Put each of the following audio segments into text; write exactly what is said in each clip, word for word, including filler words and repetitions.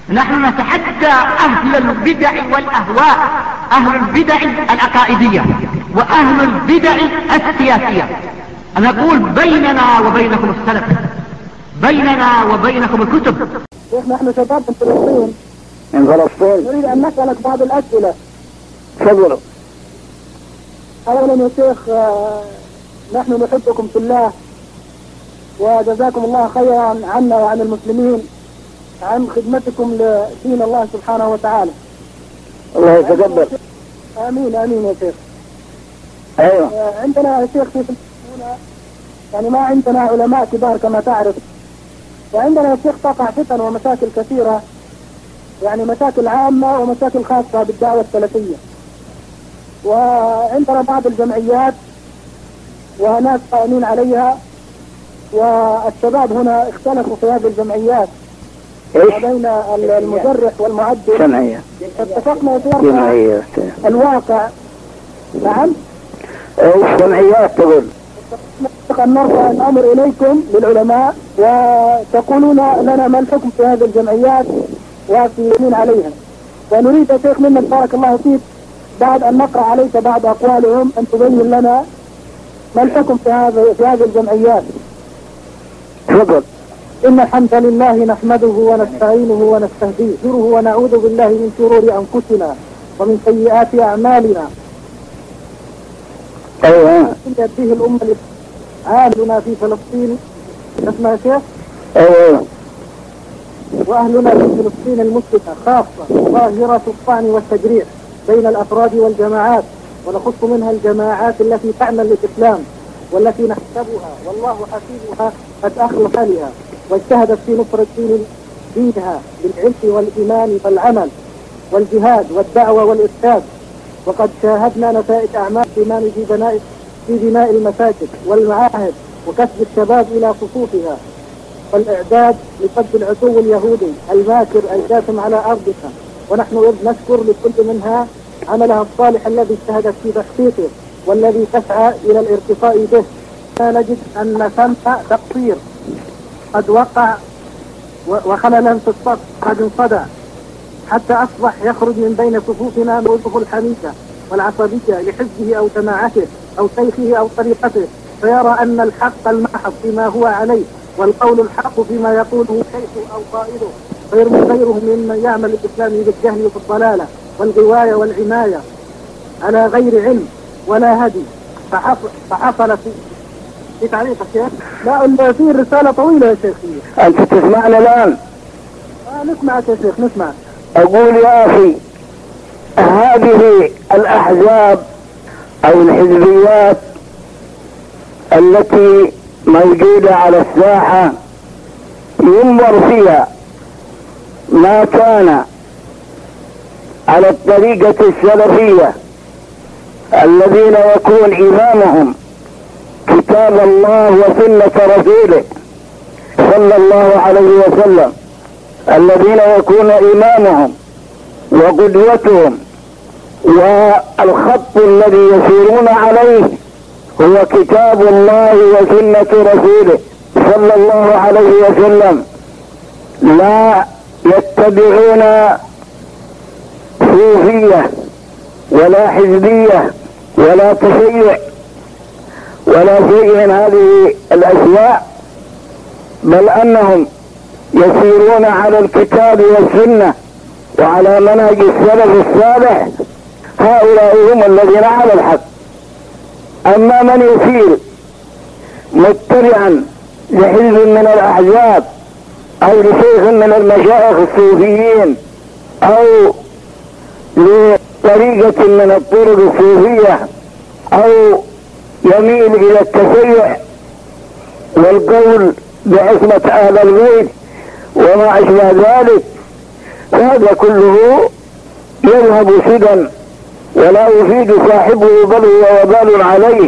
نحن نتحدى أهل البدع والأهواء، أهل البدع العقائدية وأهل البدع السياسية. نقول بيننا وبينكم السلف، بيننا وبينكم الكتب. شيخ نحن شباب من فلسطين، من فلسطين نريد أن نسألك بعض الأسئلة. تفضلوا. أولا يا شيخ، نحن نحبكم في الله وجزاكم الله خيرا عنا وعن المسلمين عن خدمتكم لدين الله سبحانه وتعالى. الله يتقبل. آمين آمين يا شيخ. أيوة. عندنا يا شيخ في هنا يعني ما عندنا علماء كبار كما تعرف، وعندنا يا شيخ تقع فتن ومشاكل كثيرة، يعني مشاكل عامة ومشاكل خاصة بالدعوة السلفية. وعندنا بعض الجمعيات وناس قائمين عليها، والشباب هنا اختلفوا في هذه الجمعيات بين المجرح والمعدل. جمعية. اتفقنا في جمعية. الواقع. نعم. ايش جمعيات تقول؟ أن نرفع الأمر إليكم للعلماء وتقولون لنا ما الحكم في هذه الجمعيات وفي مين عليها. ونريد يا شيخ منك بارك الله فيك بعد أن نقرأ عليك بعض أقوالهم أن تبين لنا ما الحكم في هذه في هذه الجمعيات. تفضل. إن الحمد لله نحمده ونستعينه ونستهديه ونعوذ بالله من شرور أنفسنا ومن سيئات أعمالنا. أيوة. يديه الأمة عاملنا في فلسطين. اسمع يا شيخ. أيوة. وأهلنا في فلسطين المسلمة خاصة ظاهرة الطعن والتجريح بين الأفراد والجماعات، ونخص منها الجماعات التي تعمل للإسلام والتي نحسبها والله حسيبها قد أخلص لها واجتهدت في نصرة دين دينها بالعلم والإيمان والعمل والجهاد والدعوة والإرشاد. وقد شاهدنا نتائج أعمال الإيمان في بناء في بناء المساجد والمعاهد وكسب الشباب إلى صفوفها والإعداد لصد العدو اليهودي الماكر الجاثم على أرضها. ونحن نشكر لكل منها عملها الصالح الذي اجتهدت في تحقيقه والذي تسعى إلى الارتقاء به. نجد أن ثم تقصير قد وقع وخللا في الصف قد انصدع، حتى أصبح يخرج من بين صفوفنا موقف الحمية والعصبية لحزبه أو جماعته أو شيخه أو طريقته، فيرى أن الحق المحض فيما هو عليه والقول الحق فيما يقوله شيخه أو قائده، فيرمي غيره ممن يعمل الإسلام بالجهل والضلالة والغواية والعماية على غير علم ولا هدي. فحصل, فحصل في في تعليق الشيخ. لا في رسالة طويلة يا شيخ. أنت تسمعنا الآن؟ آه نسمعك يا شيخ نسمع. أقول يا أخي هذه الأحزاب أو الحزبيات التي موجودة على الساحة ينظر فيها ما كان على الطريقة السلفية الذين يكون إمامهم كتاب الله وسنة رسوله صلى الله عليه وسلم، الذين يكون إمامهم وقدوتهم والخط الذي يسيرون عليه هو كتاب الله وسنة رسوله صلى الله عليه وسلم، لا يتبعون صوفية ولا حزبية ولا تشيع ولا شيء من هذه الأشياء، بل أنهم يسيرون على الكتاب والسنة وعلى منهج السلف الصالح. هؤلاء هم الذين على الحق. أما من يسير متبعا لحزب من الأحزاب أو لشيخ من المشايخ الصوفيين أو لطريقة من الطرق الصوفية أو يميل إلى التشيع والقول بعصمة أهل البيت وما أشبه ذلك، هذا كله يذهب سدى ولا يفيد صاحبه بل هو وبال عليه.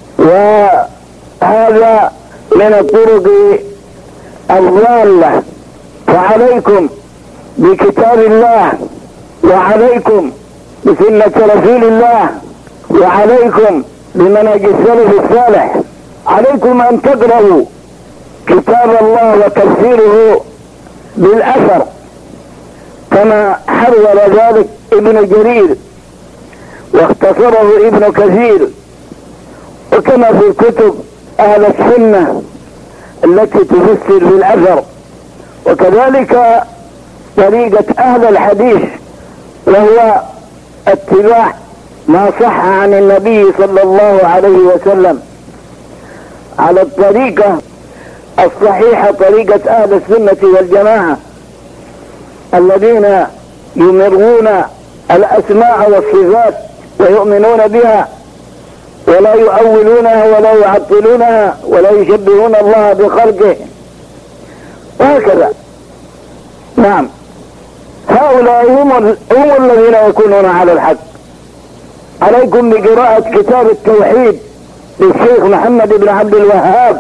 وهذا من الطرق الضالة. فعليكم بكتاب الله وعليكم بسنة رسول الله وعليكم بمنهج السلف الصالح. عليكم أن تقرأوا كتاب الله وتفسيره بالأثر كما حرر ذلك ابن جرير واختصره ابن كثير، وكما في كتب اهل السنة التي تفسر بالأثر، وكذلك طريقة اهل الحديث وهو اتباع ما صح عن النبي صلى الله عليه وسلم على الطريقة الصحيحة، طريقة اهل السنة والجماعة الذين يمرون الاسماء والصفات ويؤمنون بها ولا يؤولونها ولا يعطلونها ولا يشبهون الله بخلقه وهكذا. نعم، هؤلاء هم, هم الذين يكونون على الحق. عليكم بقراءة كتاب التوحيد للشيخ محمد بن عبد الوهاب،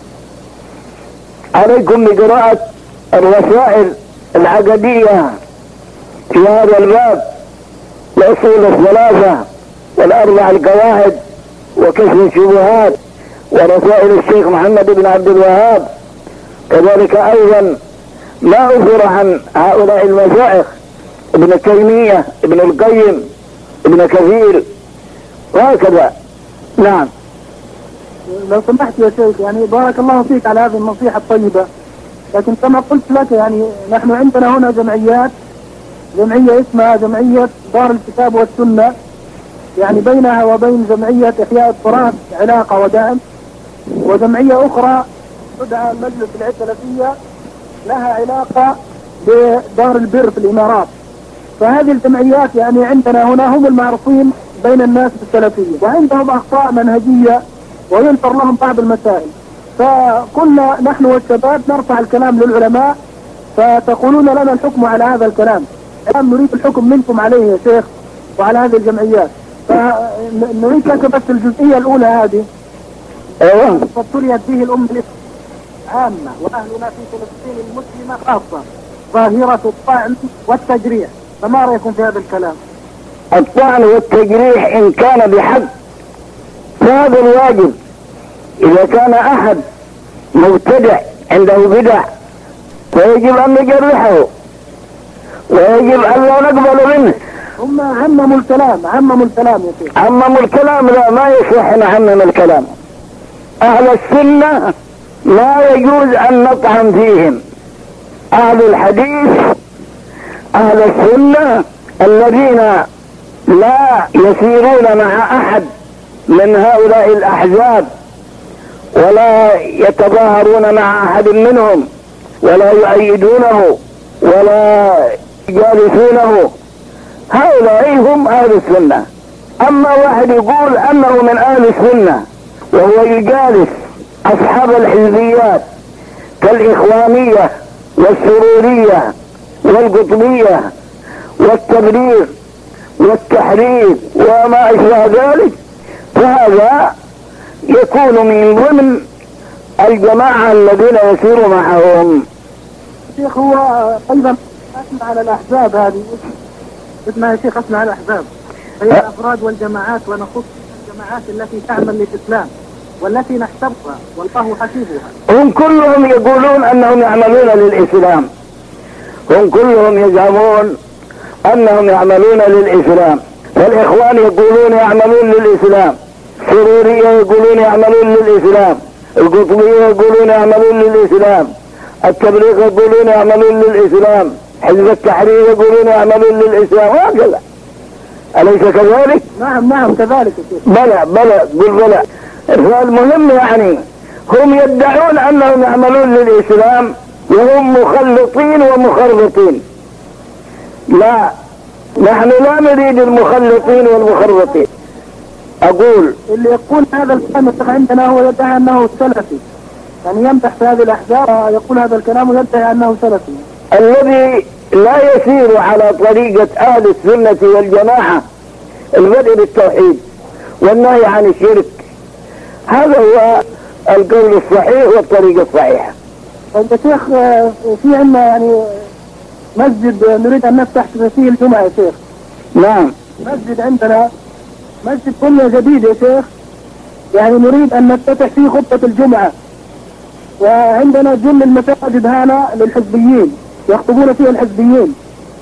عليكم بقراءة الوسائل العقدية في هذا الباب، الأصول الثلاثة والأربع القواعد وكشف الشبهات ورسائل الشيخ محمد بن عبد الوهاب. كذلك أيضا ما أثر عن هؤلاء المشايخ ابن تيمية ابن القيم ابن كثير وهكذا. نعم. لو سمحت يا شيخ، يعني بارك الله فيك على هذه النصيحة الطيبة، لكن كما قلت لك يعني نحن عندنا هنا جمعيات، جمعية اسمها جمعية دار الكتاب والسنة، يعني بينها وبين جمعية إحياء التراث علاقة ودعم، وجمعية أخرى تدعى مجلس العدة السلفية لها علاقة بدار البر في الإمارات. فهذه الجمعيات يعني عندنا هنا هم المعروفين بين الناس بالسلفية، وعندهم أخطاء منهجية وينفر لهم بعض المسائل، فكنا نحن والشباب نرفع الكلام للعلماء فتقولون لنا الحكم على هذا الكلام. الآن نريد الحكم منكم عليه يا شيخ وعلى هذه الجمعيات، فنريد لك بس الجزئية الأولى هذه. ايوه. فابتليت به الأمة عامة وأهلنا في فلسطين المسلمة خاصة ظاهرة الطعن والتجريح، فما رأيكم في هذا الكلام؟ الطعن والتجريح إن كان بحق فهذا الواجب. إذا كان أحد مبتدع عنده بدع فيجب أن نجرحه ويجب أن لا نقبل منه. هم عمموا الكلام، عمموا الكلام يا شيخ. عمموا الكلام، لا ما يصح أن نعمم الكلام. أهل السنة لا يجوز أن نطعن فيهم. أهل الحديث أهل السنة الذين لا يسيرون مع أحد من هؤلاء الأحزاب ولا يتظاهرون مع أحد منهم ولا يؤيدونه ولا يجالسونه، هؤلاء هم أهل السنة. أما واحد يقول أنه من أهل السنة وهو يجالس أصحاب الحزبيات كالإخوانية والسرورية والقطبية والتبرير والتحرير وما أشبه ذلك، فهذا يكون من ضمن الجماعة الذين يسير معهم. شيخ هو أيضا أسمع على الأحزاب هذه، اسمع يا شيخ أسمع على الأحزاب هي الأفراد والجماعات، ونخص الجماعات التي تعمل للإسلام والتي نحترمها والله حسيبها. هم كلهم يقولون أنهم يعملون للإسلام، هم كلهم يزعمون أنهم يعملون للإسلام. فالإخوان يقولون يعملون للإسلام، السرورية يقولون يعملون للإسلام، القطبية يقولون يعملون للإسلام، التبليغ يقولون يعملون للإسلام، حزب التحرير يقولون يعملون للإسلام، وهكذا. أليس كذلك؟ نعم نعم كذلك. بلى بلى قل بلى. فالمهم يعني هم يدعون أنهم يعملون للإسلام وهم مخلطين ومخربطين. لا، نحن لا نريد المخلطين والمخربطين. أقول اللي يقول هذا الكلام عندنا هو يدعي أنه سلفي، يعني يمدح في هذه الأحزاب يقول هذا الكلام ويدعي أنه سلفي. الذي لا يسير على طريقة أهل السنة والجماعة البدء بالتوحيد والنهي عن الشرك، هذا هو القول الصحيح والطريقة الصحيحة. طيب يا شيخ في عندنا يعني مسجد نريد أن نفتح فيه الجمعة يا شيخ. نعم. مسجد عندنا مسجد بنية جديد يا شيخ، يعني نريد أن نفتتح فيه خطبة الجمعة، وعندنا جل المساجد هنا للحزبيين يخطبون فيها الحزبيين،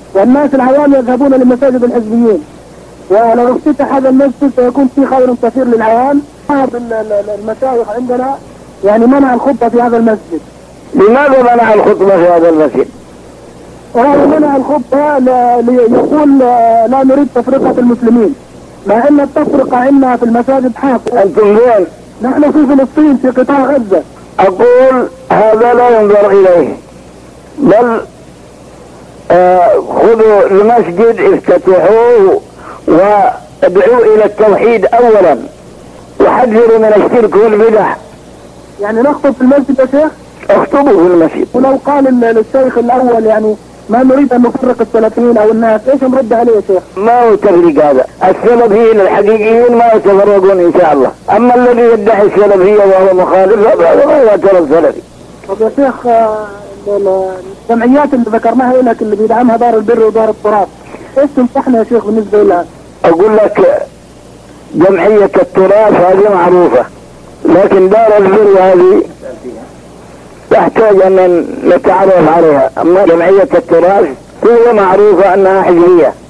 والناس العوام يذهبون لمساجد الحزبيين، ولو افتتح هذا المسجد سيكون فيه خير كثير للعوام. بعض المشايخ عندنا يعني منع الخطبة في هذا المسجد. لماذا منع الخطبة في هذا المسجد؟ وهو منع الخطبة ليقول لا نريد تفرقة المسلمين، مع ان التفرقة عندنا في المساجد حاصلة. انتم وين؟ نحن في فلسطين في قطاع غزة. اقول هذا لا ينظر اليه، بل آه خذوا المسجد افتتحوه وادعوا الى التوحيد اولا، وحذروا من الشرك والبدع. يعني نخطب في المسجد يا شيخ؟ اخطبوا في المسجد. ولو قال للشيخ الاول يعني ما نريد ان نفرق السلفيين او الناس، ايش نرد عليه يا شيخ؟ ما هو تفريق هذا، السلفيين الحقيقيين ما يتفرقون ان شاء الله، اما الذي يدعي السلفيه وهو مخالف هذا ما يعتبر سلفي. طب يا شيخ الجمعيات اللي ذكرناها لك اللي بيدعمها دار البر ودار التراث، ايش تنصحنا يا شيخ بالنسبه لها؟ اقول لك جمعيه التراث هذه معروفه، لكن دار البر هذه تحتاج ان نتعرف عليها، اما جمعيه التراث هي معروفه انها حزبيه.